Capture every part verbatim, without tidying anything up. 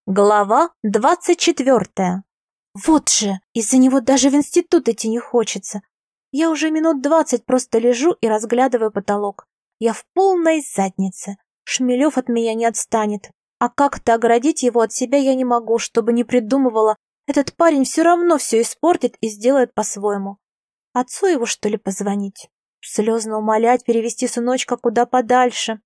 Глава двадцать четвертая. Вот же, из-за него даже в институт идти не хочется. Я уже минут двадцать просто лежу и разглядываю потолок. Я в полной заднице. Шмелев от меня не отстанет. А как-то оградить его от себя я не могу, чтобы не придумывала. Этот парень все равно все испортит и сделает по-своему. Отцу его, что ли, позвонить? Слезно умолять перевести сыночка куда подальше.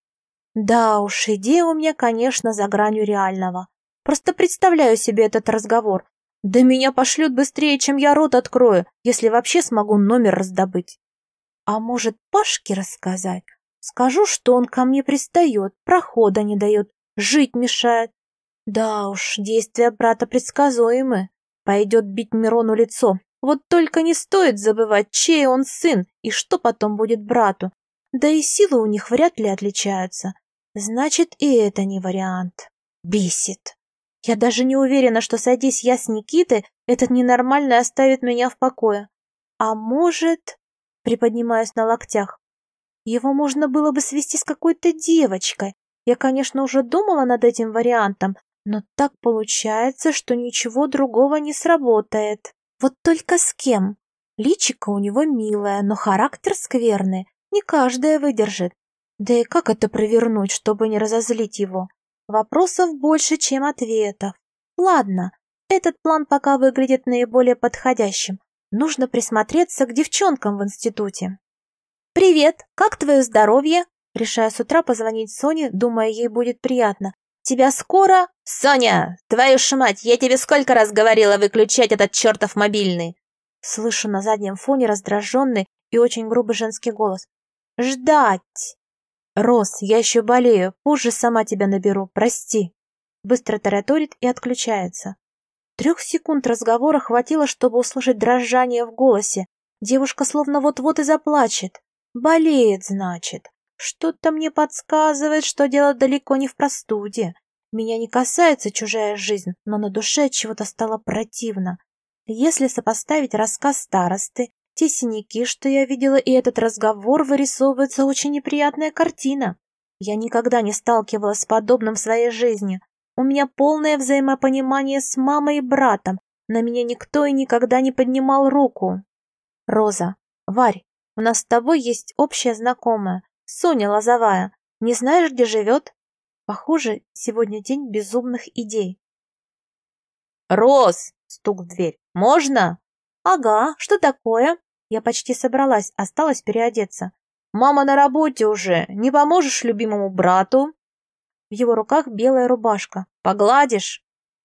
Да уж, идея у меня, конечно, за гранью реального. Просто представляю себе этот разговор. Да меня пошлют быстрее, чем я рот открою, если вообще смогу номер раздобыть. А может, Пашке рассказать? Скажу, что он ко мне пристает, прохода не дает, жить мешает. Да уж, действия брата предсказуемы. Пойдет бить Мирону лицо. Вот только не стоит забывать, чей он сын и что потом будет брату. Да и силы у них вряд ли отличаются. Значит, и это не вариант. Бесит. Я даже не уверена, что, сойдись я с Никитой, этот ненормальный оставит меня в покое. А может, приподнимаясь на локтях, его можно было бы свести с какой-то девочкой. Я, конечно, уже думала над этим вариантом, но так получается, что ничего другого не сработает. Вот только с кем? Личико у него милое, но характер скверный, не каждая выдержит. Да и как это провернуть, чтобы не разозлить его? Вопросов больше, чем ответов. Ладно, этот план пока выглядит наиболее подходящим. Нужно присмотреться к девчонкам в институте. «Привет, как твое здоровье?» Решаю с утра позвонить Соне, думая, ей будет приятно. «Тебя скоро...» «Соня, твою ж мать, я тебе сколько раз говорила выключать этот чертов мобильный!» Слышу на заднем фоне раздраженный и очень грубый женский голос. «Ждать!» «Рос, я еще болею, позже сама тебя наберу, прости». Быстро тараторит и отключается. Трех секунд разговора хватило, чтобы услышать дрожание в голосе. Девушка словно вот-вот и заплачет. Болеет, значит. Что-то мне подсказывает, что дело далеко не в простуде. Меня не касается чужая жизнь, но на душе чего-то стало противно. Если сопоставить рассказ старосты, те синяки, что я видела, и этот разговор, вырисовывается очень неприятная картина. Я никогда не сталкивалась с подобным в своей жизни. У меня полное взаимопонимание с мамой и братом. На меня никто и никогда не поднимал руку. Роза, Варь, у нас с тобой есть общая знакомая, Соня Лозовая. Не знаешь, где живет? Похоже, сегодня день безумных идей. «Рос!» — стук в дверь. «Можно?» «Ага, что такое?» Я почти собралась, осталось переодеться. «Мама на работе уже. Не поможешь любимому брату?» В его руках белая рубашка. «Погладишь?»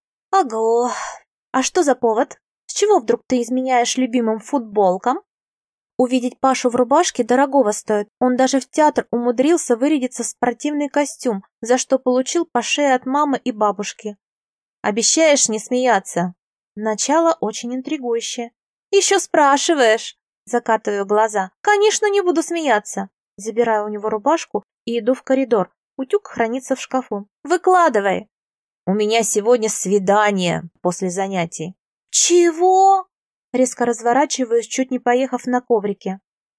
«Ага. А что за повод? С чего вдруг ты изменяешь любимым футболкам?» Увидеть Пашу в рубашке дорогого стоит. Он даже в театр умудрился вырядиться в спортивный костюм, за что получил по шее от мамы и бабушки. «Обещаешь не смеяться?» Начало очень интригующее. «Еще спрашиваешь?» Закатываю глаза. «Конечно, не буду смеяться». Забираю у него рубашку и иду в коридор. Утюг хранится в шкафу. «Выкладывай!» «У меня сегодня свидание после занятий». «Чего?» Резко разворачиваюсь, чуть не поехав на коврике.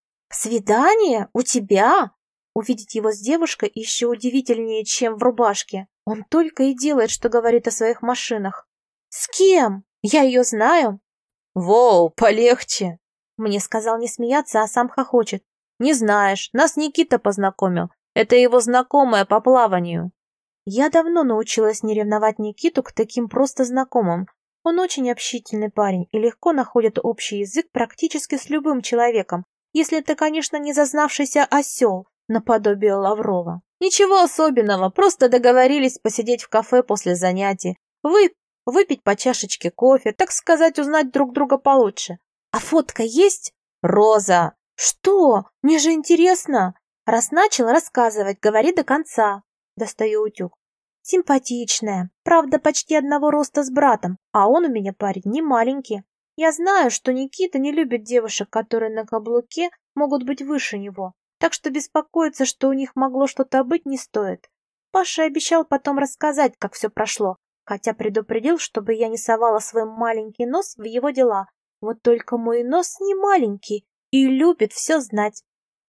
«Свидание? У тебя?» Увидеть его с девушкой еще удивительнее, чем в рубашке. Он только и делает, что говорит о своих машинах. «С кем? Я ее знаю». «Воу, полегче!» Мне сказал не смеяться, а сам хохочет. «Не знаешь, нас Никита познакомил. Это его знакомая по плаванию». Я давно научилась не ревновать Никиту к таким просто знакомым. Он очень общительный парень и легко находит общий язык практически с любым человеком, если это, конечно, не зазнавшийся осел, наподобие Лаврова. «Ничего особенного, просто договорились посидеть в кафе после занятий, вы, выпить по чашечке кофе, так сказать, узнать друг друга получше». «А фотка есть?» «Роза!» «Что? Мне же интересно!» «Раз начал рассказывать, говори до конца». Достаю утюг. Симпатичная, правда, почти одного роста с братом, а он у меня парень не маленький. Я знаю, что Никита не любит девушек, которые на каблуке могут быть выше него, так что беспокоиться, что у них могло что-то быть, не стоит. Паша обещал потом рассказать, как все прошло, хотя предупредил, чтобы я не совала свой маленький нос в его дела. Вот только мой нос не маленький и любит все знать.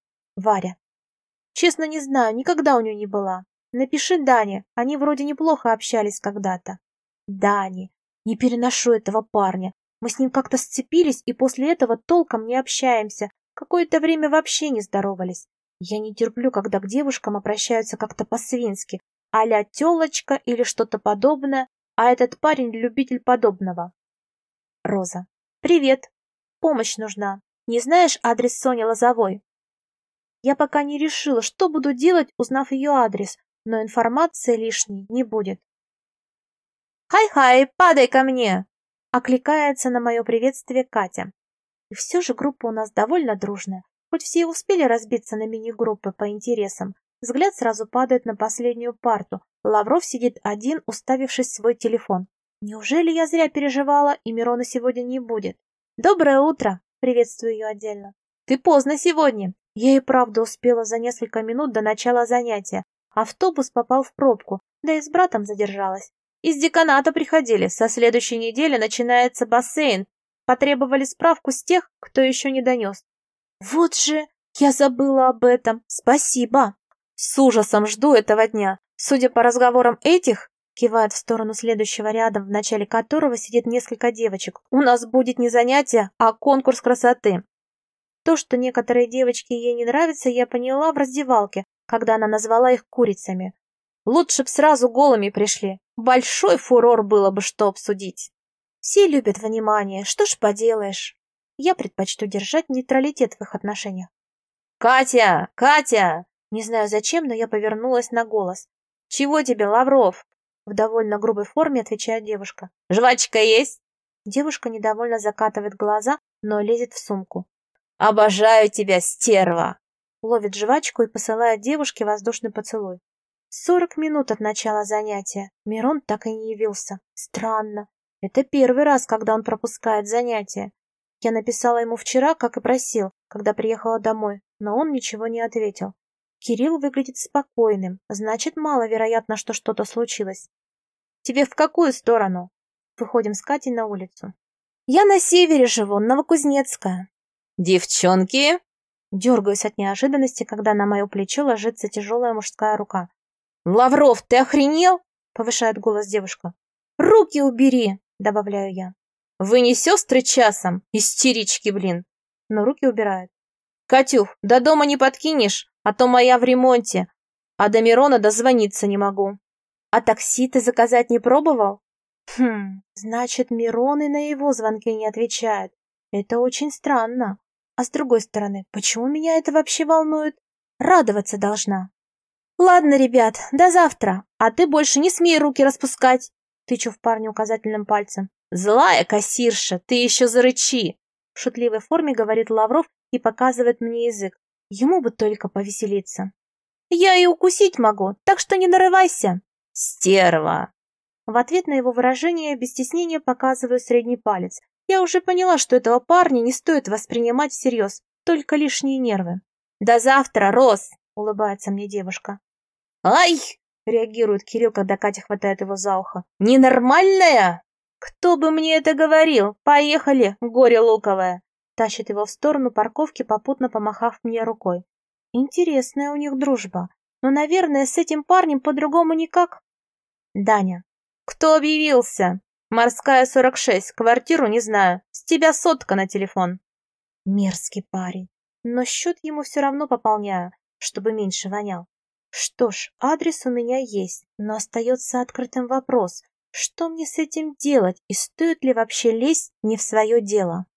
Варя. Честно, не знаю, никогда у нее не была. Напиши Дане, они вроде неплохо общались когда-то. Дани. Не переношу этого парня. Мы с ним как-то сцепились и после этого толком не общаемся. Какое-то время вообще не здоровались. Я не терплю, когда к девушкам обращаются как-то по-свински, а-ля тёлочка или что-то подобное, а этот парень любитель подобного. Роза. Привет. Помощь нужна. Не знаешь адрес Сони Лозовой? Я пока не решила, что буду делать, узнав ее адрес, но информации лишней не будет. «Хай-хай, падай ко мне!» — окликается на мое приветствие Катя. И все же группа у нас довольно дружная. Хоть все и успели разбиться на мини-группы по интересам, взгляд сразу падает на последнюю парту. Лавров сидит один, уставившись в свой телефон. Неужели я зря переживала, и Мирона сегодня не будет? «Доброе утро!» — приветствую ее отдельно. «Ты поздно сегодня!» Я и правда успела за несколько минут до начала занятия. Автобус попал в пробку, да и с братом задержалась. Из деканата приходили, со следующей недели начинается бассейн. Потребовали справку с тех, кто еще не донес. Вот же, я забыла об этом. Спасибо. С ужасом жду этого дня. Судя по разговорам этих, кивает в сторону следующего ряда, в начале которого сидит несколько девочек, у нас будет не занятие, а конкурс красоты. То, что некоторые девочки ей не нравятся, я поняла в раздевалке, когда она назвала их курицами. Лучше б сразу голыми пришли. Большой фурор было бы что обсудить. Все любят внимание, что ж поделаешь. Я предпочту держать нейтралитет в их отношениях. «Катя! Катя!» Не знаю зачем, но я повернулась на голос. «Чего тебе, Лавров?» В довольно грубой форме отвечает девушка. «Жвачка есть?» Девушка недовольно закатывает глаза, но лезет в сумку. «Обожаю тебя, стерва!» Ловит жвачку и посылает девушке воздушный поцелуй. Сорок минут от начала занятия. Мирон так и не явился. Странно. Это первый раз, когда он пропускает занятия. Я написала ему вчера, как и просил, когда приехала домой, но он ничего не ответил. Кирилл выглядит спокойным, значит, маловероятно, что что-то случилось. «Тебе в какую сторону?» Выходим с Катей на улицу. «Я на севере живу, Новокузнецкая». «Девчонки!» Дергаюсь от неожиданности, когда на мое плечо ложится тяжелая мужская рука. «Лавров, ты охренел?» — повышает голос девушка. «Руки убери!» — добавляю я. «Вы не сестры часом? Истерички, блин!» Но руки убирают. «Катюх, до дома не подкинешь, а то моя в ремонте, а до Мирона дозвониться не могу». «А такси ты заказать не пробовал?» «Хм, значит, Мирон и на его звонки не отвечает. Это очень странно. А с другой стороны, почему меня это вообще волнует? Радоваться должна». «Ладно, ребят, до завтра, а ты больше не смей руки распускать!» Тычу в парня указательным пальцем. «Злая кассирша, ты еще зарычи!» В шутливой форме говорит Лавров и показывает мне язык. Ему бы только повеселиться. «Я и укусить могу, так что не нарывайся!» «Стерва!» В ответ на его выражение без стеснения показываю средний палец. Я уже поняла, что этого парня не стоит воспринимать всерьез, только лишние нервы. «До завтра, Рос!» — улыбается мне девушка. «Ай!» — реагирует Кирилл, когда Катя хватает его за ухо. «Ненормальная?» «Кто бы мне это говорил? Поехали, горе луковое!» Тащит его в сторону парковки, попутно помахав мне рукой. Интересная у них дружба, но, наверное, с этим парнем по-другому никак. Даня. «Кто объявился?» «Морская, сорок шесть, квартиру не знаю. С тебя сотка на телефон». Мерзкий парень, но счет ему все равно пополняю, чтобы меньше вонял. Что ж, адрес у меня есть, но остается открытым вопрос, что мне с этим делать и стоит ли вообще лезть не в свое дело.